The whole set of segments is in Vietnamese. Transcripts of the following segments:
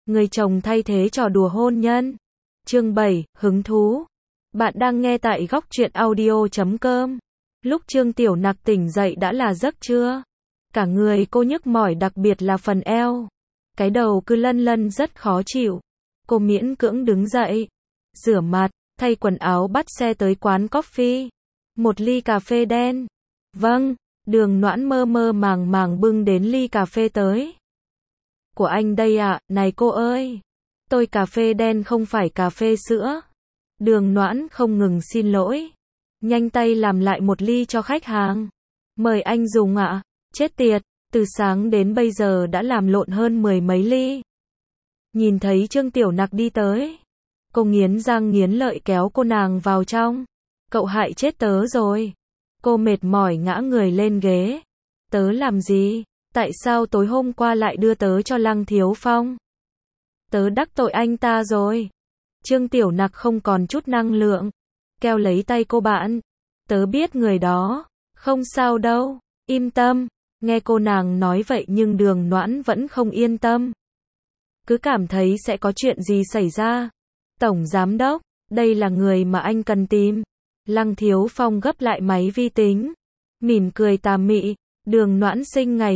Người chồng thay thế trò đùa hôn nhân. Chương 7, hứng thú. Bạn đang nghe tại góc truyện audio.com. Lúc Trương Tiểu Nặc tỉnh dậy đã là giấc trưa. Cả người cô nhức mỏi, đặc biệt là phần eo. Cái đầu cứ lân lân rất khó chịu. Cô miễn cưỡng đứng dậy, rửa mặt, thay quần áo, bắt xe tới quán coffee. Một ly cà phê đen. Vâng, Đường Noãn mơ mơ màng màng bưng đến ly cà phê tới. Của anh đây ạ, này cô ơi. Tôi cà phê đen không phải cà phê sữa. Đường Noãn không ngừng xin lỗi. Nhanh tay làm lại một ly cho khách hàng. Mời anh dùng ạ. Chết tiệt, từ sáng đến bây giờ đã làm lộn hơn 10 mấy ly. Nhìn thấy Trương Tiểu Nặc đi tới, cô nghiến răng nghiến lợi kéo cô nàng vào trong. Cậu hại chết tớ rồi. Cô mệt mỏi ngã người lên ghế. Tớ làm gì? Tại sao tối hôm qua lại đưa tớ cho Lăng Thiếu Phong? Tớ đắc tội anh ta rồi. Trương Tiểu Nặc không còn chút năng lượng. Kéo lấy tay cô bạn. Tớ biết người đó. Không sao đâu. Im tâm. Nghe cô nàng nói vậy nhưng Đường Noãn vẫn không yên tâm. Cứ cảm thấy sẽ có chuyện gì xảy ra. Tổng giám đốc, đây là người mà anh cần tìm. Lăng Thiếu Phong gấp lại máy vi tính. Mỉm cười tà mị. Đường Noãn sinh ngày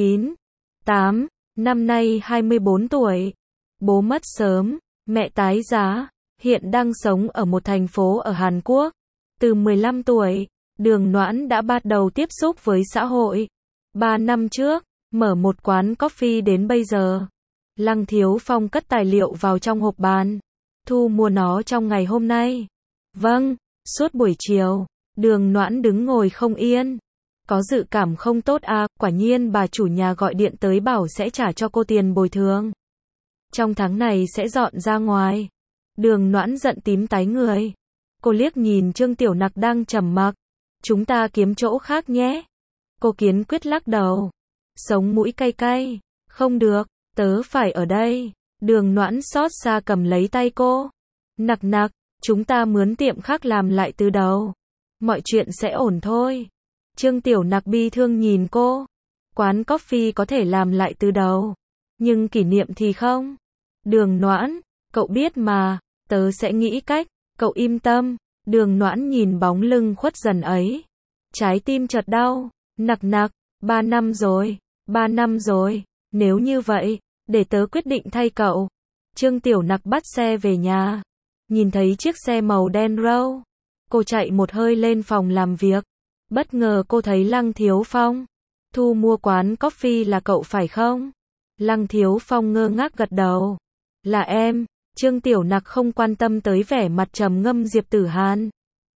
19/8, năm nay 24 tuổi. Bố mất sớm, mẹ tái giá, hiện đang sống ở một thành phố ở Hàn Quốc. Từ 15 tuổi, Đường Noãn đã bắt đầu tiếp xúc với xã hội. 3 năm trước, mở một quán coffee đến bây giờ. Lăng Thiếu Phong cất tài liệu vào trong hộp bàn. Thu mua nó trong ngày hôm nay. Vâng, suốt buổi chiều, Đường Noãn đứng ngồi không yên. Có dự cảm không tốt à, quả nhiên bà chủ nhà gọi điện tới bảo sẽ trả cho cô tiền bồi thường. Trong tháng này sẽ dọn ra ngoài. Đường Noãn giận tím tái người. Cô liếc nhìn Trương Tiểu Nặc đang trầm mặc. Chúng ta kiếm chỗ khác nhé. Cô kiên quyết lắc đầu. Sống mũi cay cay. Không được, tớ phải ở đây. Đường Noãn xót xa cầm lấy tay cô. Nặc nặc, chúng ta mướn tiệm khác làm lại từ đầu. Mọi chuyện sẽ ổn thôi. Trương Tiểu Nặc bi thương nhìn cô. Quán coffee có thể làm lại từ đầu. Nhưng kỷ niệm thì không. Đường Noãn, cậu biết mà, tớ sẽ nghĩ cách, cậu im tâm. Đường Noãn nhìn bóng lưng khuất dần ấy. Trái tim chợt đau. Nặc nặc, 3 năm rồi, 3 năm rồi. Nếu như vậy, để tớ quyết định thay cậu. Trương Tiểu Nặc bắt xe về nhà. Nhìn thấy chiếc xe màu đen râu. Cô chạy một hơi lên phòng làm việc. Bất ngờ cô thấy Lăng Thiếu Phong. Thu mua quán coffee là cậu phải không? Lăng Thiếu Phong ngơ ngác gật đầu. Là em. Trương Tiểu Nặc không quan tâm tới vẻ mặt trầm ngâm Diệp Tử Hàn.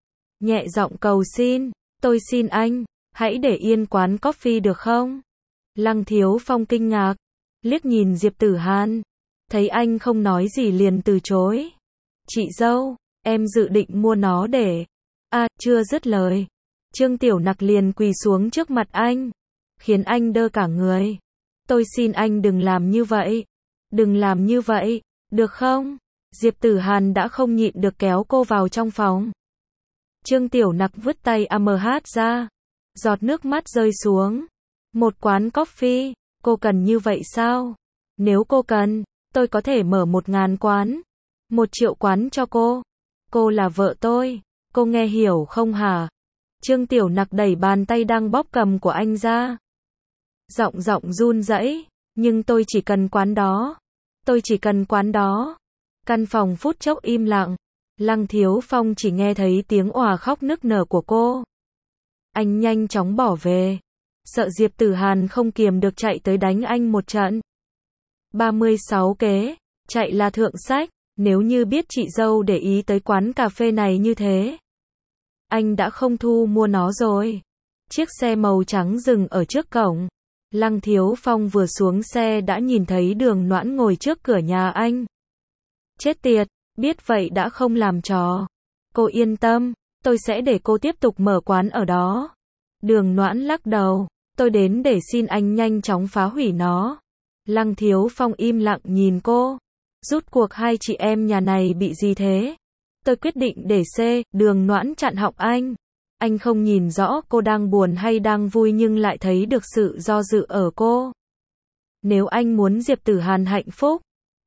Nhẹ giọng cầu xin. Tôi xin anh, hãy để yên quán coffee được không? Lăng Thiếu Phong kinh ngạc. Liếc nhìn Diệp Tử Hàn. Thấy anh không nói gì liền từ chối. Chị dâu, em dự định mua nó để... chưa dứt lời. Trương Tiểu Nặc liền quỳ xuống trước mặt anh. Khiến anh đơ cả người. Tôi xin anh đừng làm như vậy. Đừng làm như vậy, được không? Diệp Tử Hàn đã không nhịn được kéo cô vào trong phòng. Trương Tiểu Nặc vứt tay AMH ra. Giọt nước mắt rơi xuống. Một quán coffee, cô cần như vậy sao? Nếu cô cần, tôi có thể mở 1000 quán. 1 triệu quán cho cô. Cô là vợ tôi. Cô nghe hiểu không hả? Trương Tiểu Nặc đẩy bàn tay đang bóp cầm của anh ra. Giọng run rẩy. Nhưng tôi chỉ cần quán đó. Tôi chỉ cần quán đó. Căn phòng phút chốc im lặng. Lăng Thiếu Phong chỉ nghe thấy tiếng òa khóc nức nở của cô. Anh nhanh chóng bỏ về. Sợ Diệp Tử Hàn không kiềm được chạy tới đánh anh một trận. 36 kế. Chạy là thượng sách. Nếu như biết chị dâu để ý tới quán cà phê này như thế, anh đã không thu mua nó rồi. Chiếc xe màu trắng dừng ở trước cổng. Lăng Thiếu Phong vừa xuống xe đã nhìn thấy Đường Noãn ngồi trước cửa nhà anh. Chết tiệt, biết vậy đã không làm trò. Cô yên tâm, tôi sẽ để cô tiếp tục mở quán ở đó. Đường Noãn lắc đầu. Tôi đến để xin anh nhanh chóng phá hủy nó. Lăng Thiếu Phong im lặng nhìn cô. Rút cuộc hai chị em nhà này bị gì thế? Tôi quyết định để C. Đường Noãn chặn họng anh. Anh không nhìn rõ cô đang buồn hay đang vui nhưng lại thấy được sự do dự ở cô. Nếu anh muốn Diệp Tử Hàn hạnh phúc,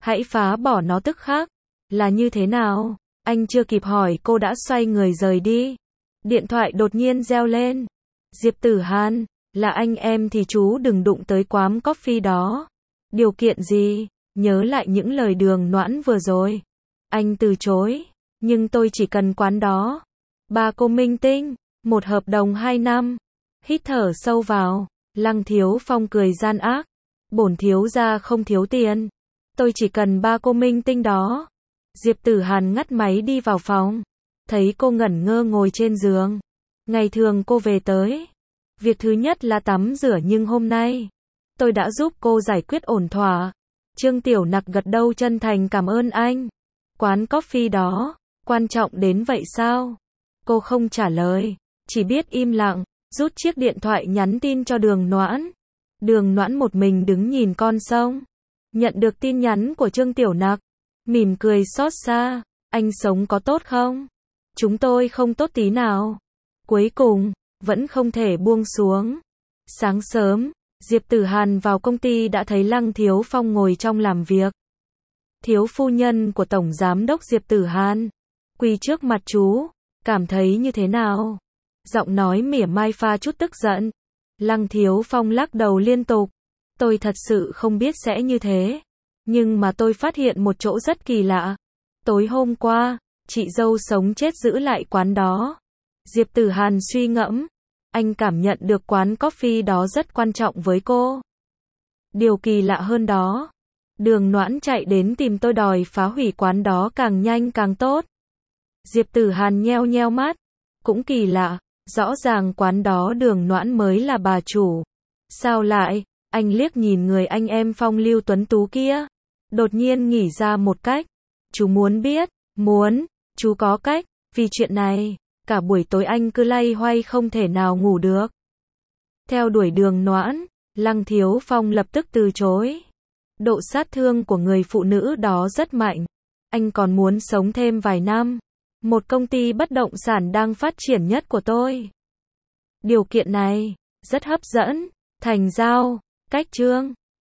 Hãy phá bỏ nó tức khắc. Là như thế nào? Anh chưa kịp hỏi cô đã xoay người rời đi. Điện thoại đột nhiên reo lên. Diệp Tử Hàn, là anh em thì chú đừng đụng tới quán coffee đó. Điều kiện gì? Nhớ lại những lời Đường Noãn vừa rồi. Anh từ chối. Nhưng tôi chỉ cần quán đó. Ba cô minh tinh. Một hợp đồng 2 năm. Hít thở sâu vào. Lăng Thiếu Phong cười gian ác. Bổn thiếu gia không thiếu tiền. Tôi chỉ cần ba cô minh tinh đó. Diệp Tử Hàn ngắt máy đi vào phòng. Thấy cô ngẩn ngơ ngồi trên giường. Ngày thường cô về tới. Việc thứ nhất là tắm rửa nhưng hôm nay, tôi đã giúp cô giải quyết ổn thỏa. Trương Tiểu Nặc gật đầu chân thành cảm ơn anh. Quán coffee đó, quan trọng đến vậy sao? Cô không trả lời, chỉ biết im lặng, rút chiếc điện thoại nhắn tin cho Đường Noãn. Đường Noãn một mình đứng nhìn con sông. Nhận được tin nhắn của Trương Tiểu Nặc, mỉm cười xót xa. Anh sống có tốt không? Chúng tôi không tốt tí nào. Cuối cùng, vẫn không thể buông xuống. Sáng sớm, Diệp Tử Hàn vào công ty đã thấy Lăng Thiếu Phong ngồi trong làm việc. Thiếu phu nhân của Tổng Giám đốc Diệp Tử Hàn, quỳ trước mặt chú, cảm thấy như thế nào? Giọng nói mỉa mai pha chút tức giận. Lăng Thiếu Phong lắc đầu liên tục. Tôi thật sự không biết sẽ như thế. Nhưng mà tôi phát hiện một chỗ rất kỳ lạ. Tối hôm qua, chị dâu sống chết giữ lại quán đó. Diệp Tử Hàn suy ngẫm. Anh cảm nhận được quán coffee đó rất quan trọng với cô. Điều kỳ lạ hơn đó, Đường Noãn chạy đến tìm tôi đòi phá hủy quán đó càng nhanh càng tốt. Diệp Tử Hàn nheo nheo mắt. Cũng kỳ lạ, rõ ràng quán đó Đường Noãn mới là bà chủ. Sao lại? Anh liếc nhìn người anh em phong lưu tuấn tú kia. Đột nhiên nghĩ ra một cách. Chú muốn biết? Muốn. Chú có cách. Vì chuyện này, cả buổi tối anh cứ loay hoay không thể nào ngủ được. Theo đuổi Đường Noãn, Lăng Thiếu Phong lập tức từ chối. Độ sát thương của người phụ nữ đó rất mạnh. Anh còn muốn sống thêm vài năm. Một công ty bất động sản đang phát triển nhất của tôi. Điều kiện này rất hấp dẫn. Thành giao, cách Trương